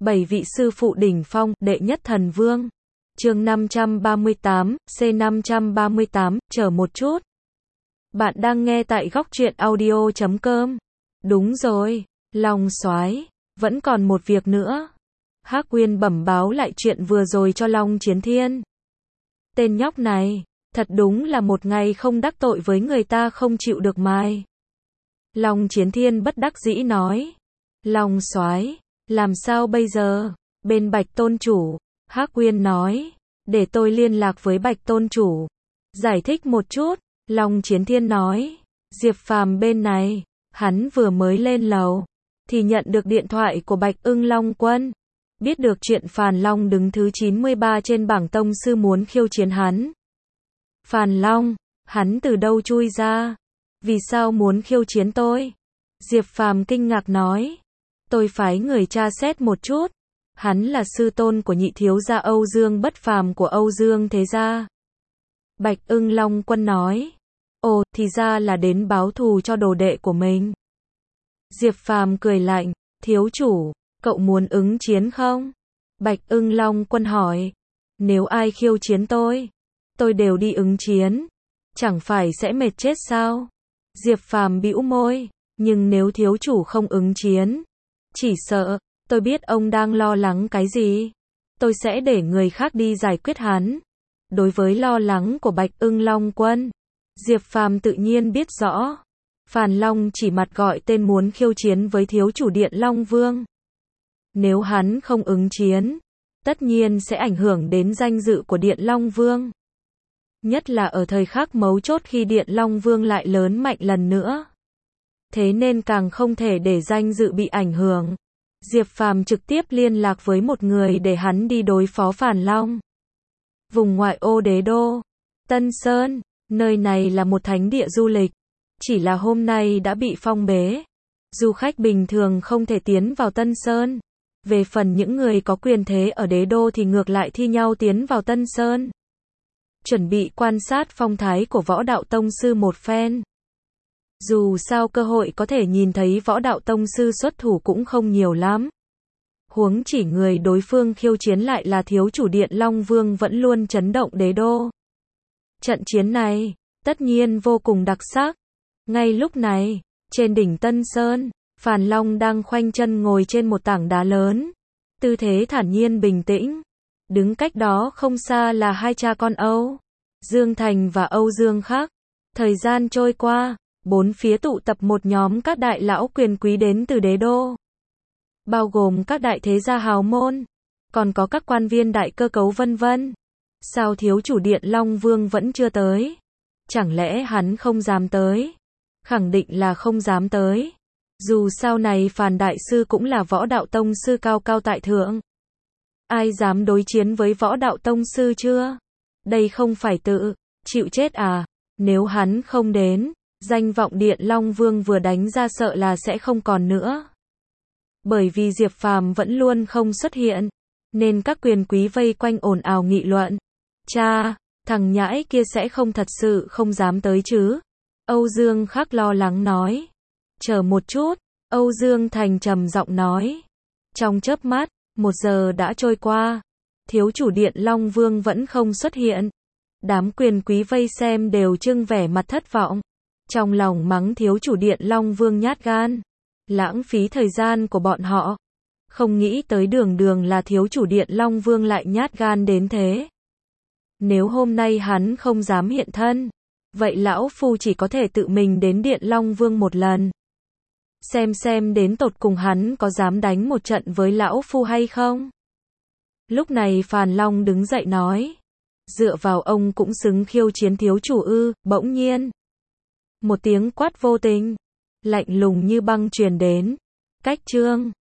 7 vị sư phụ đỉnh phong, đệ nhất thần vương. Chương 538, C538, chờ một chút. Bạn đang nghe tại góc truyện audio.com. Đúng rồi, Long Soái, vẫn còn một việc nữa. Hắc Uyên bẩm báo lại chuyện vừa rồi cho Long Chiến Thiên. Tên nhóc này, thật đúng là một ngày không đắc tội với người ta không chịu được mai. Long Chiến Thiên bất đắc dĩ nói. Long Soái, làm sao bây giờ? Bên Bạch Tôn Chủ, Hắc Uyên nói, để tôi liên lạc với Bạch Tôn Chủ. Giải thích một chút, Long Chiến Thiên nói, Diệp Phàm bên này, hắn vừa mới lên lầu, thì nhận được điện thoại của Bạch Ưng Long Quân. Biết được chuyện Phàn Long đứng thứ 93 trên bảng tông sư muốn khiêu chiến hắn. Phàn Long, hắn từ đâu chui ra? Vì sao muốn khiêu chiến tôi? Diệp Phàm kinh ngạc nói. Tôi phái người tra xét một chút. Hắn là sư tôn của nhị thiếu gia Âu Dương Bất Phàm của Âu Dương Thế Gia. Bạch Ưng Long Quân nói. Ồ, thì ra là đến báo thù cho đồ đệ của mình. Diệp Phàm cười lạnh. Thiếu chủ, cậu muốn ứng chiến không? Bạch Ưng Long Quân hỏi. Nếu ai khiêu chiến tôi đều đi ứng chiến. Chẳng phải sẽ mệt chết sao? Diệp Phàm bĩu môi. Nhưng nếu thiếu chủ không ứng chiến, chỉ sợ, tôi biết ông đang lo lắng cái gì. Tôi sẽ để người khác đi giải quyết hắn. Đối với lo lắng của Bạch Ưng Long Quân, Diệp Phàm tự nhiên biết rõ. Phàn Long chỉ mặt gọi tên muốn khiêu chiến với thiếu chủ Điện Long Vương. Nếu hắn không ứng chiến, tất nhiên sẽ ảnh hưởng đến danh dự của Điện Long Vương. Nhất là ở thời khắc mấu chốt khi Điện Long Vương lại lớn mạnh lần nữa. Thế nên càng không thể để danh dự bị ảnh hưởng. Diệp Phàm trực tiếp liên lạc với một người để hắn đi đối phó Phàn Long. Vùng ngoại ô đế đô, Tân Sơn, nơi này là một thánh địa du lịch. Chỉ là hôm nay đã bị phong bế. Du khách bình thường không thể tiến vào Tân Sơn. Về phần những người có quyền thế ở đế đô thì ngược lại thi nhau tiến vào Tân Sơn. Chuẩn bị quan sát phong thái của võ đạo tông sư một phen. Dù sao cơ hội có thể nhìn thấy võ đạo tông sư xuất thủ cũng không nhiều lắm. Huống chỉ người đối phương khiêu chiến lại là thiếu chủ Điện Long Vương vẫn luôn chấn động đế đô. Trận chiến này, tất nhiên vô cùng đặc sắc. Ngay lúc này, trên đỉnh Tân Sơn, Phàn Long đang khoanh chân ngồi trên một tảng đá lớn. Tư thế thản nhiên bình tĩnh. Đứng cách đó không xa là hai cha con Âu Dương Thành và Âu Dương Khắc. Thời gian trôi qua, bốn phía tụ tập một nhóm các đại lão quyền quý đến từ đế đô. Bao gồm các đại thế gia hào môn, còn có các quan viên đại cơ cấu vân vân. Sao thiếu chủ Điện Long Vương vẫn chưa tới? Chẳng lẽ hắn không dám tới? Khẳng định là không dám tới. Dù sao này Phàn đại sư cũng là võ đạo tông sư cao cao tại thượng. Ai dám đối chiến với võ đạo tông sư chưa? Đây không phải tự chịu chết à? Nếu hắn không đến, danh vọng Điện Long Vương vừa đánh ra sợ là sẽ không còn nữa. Bởi vì Diệp Phàm vẫn luôn không xuất hiện, nên các quyền quý vây quanh ồn ào nghị luận. Cha, thằng nhãi kia sẽ không thật sự không dám tới chứ? Âu Dương Khắc lo lắng nói. Chờ một chút, Âu Dương Thành trầm giọng nói. Trong chớp mắt, 1 giờ đã trôi qua. Thiếu chủ Điện Long Vương vẫn không xuất hiện. Đám quyền quý vây xem đều trưng vẻ mặt thất vọng. Trong lòng mắng thiếu chủ Điện Long Vương nhát gan. Lãng phí thời gian của bọn họ. Không nghĩ tới đường là thiếu chủ Điện Long Vương lại nhát gan đến thế. Nếu hôm nay hắn không dám hiện thân, vậy lão phu chỉ có thể tự mình đến Điện Long Vương một lần. Xem đến tột cùng hắn có dám đánh một trận với lão phu hay không? Lúc này Phàn Long đứng dậy nói. Dựa vào ông cũng xứng khiêu chiến thiếu chủ ư? Bỗng nhiên, một tiếng quát vô tình, lạnh lùng như băng truyền đến. Cách chương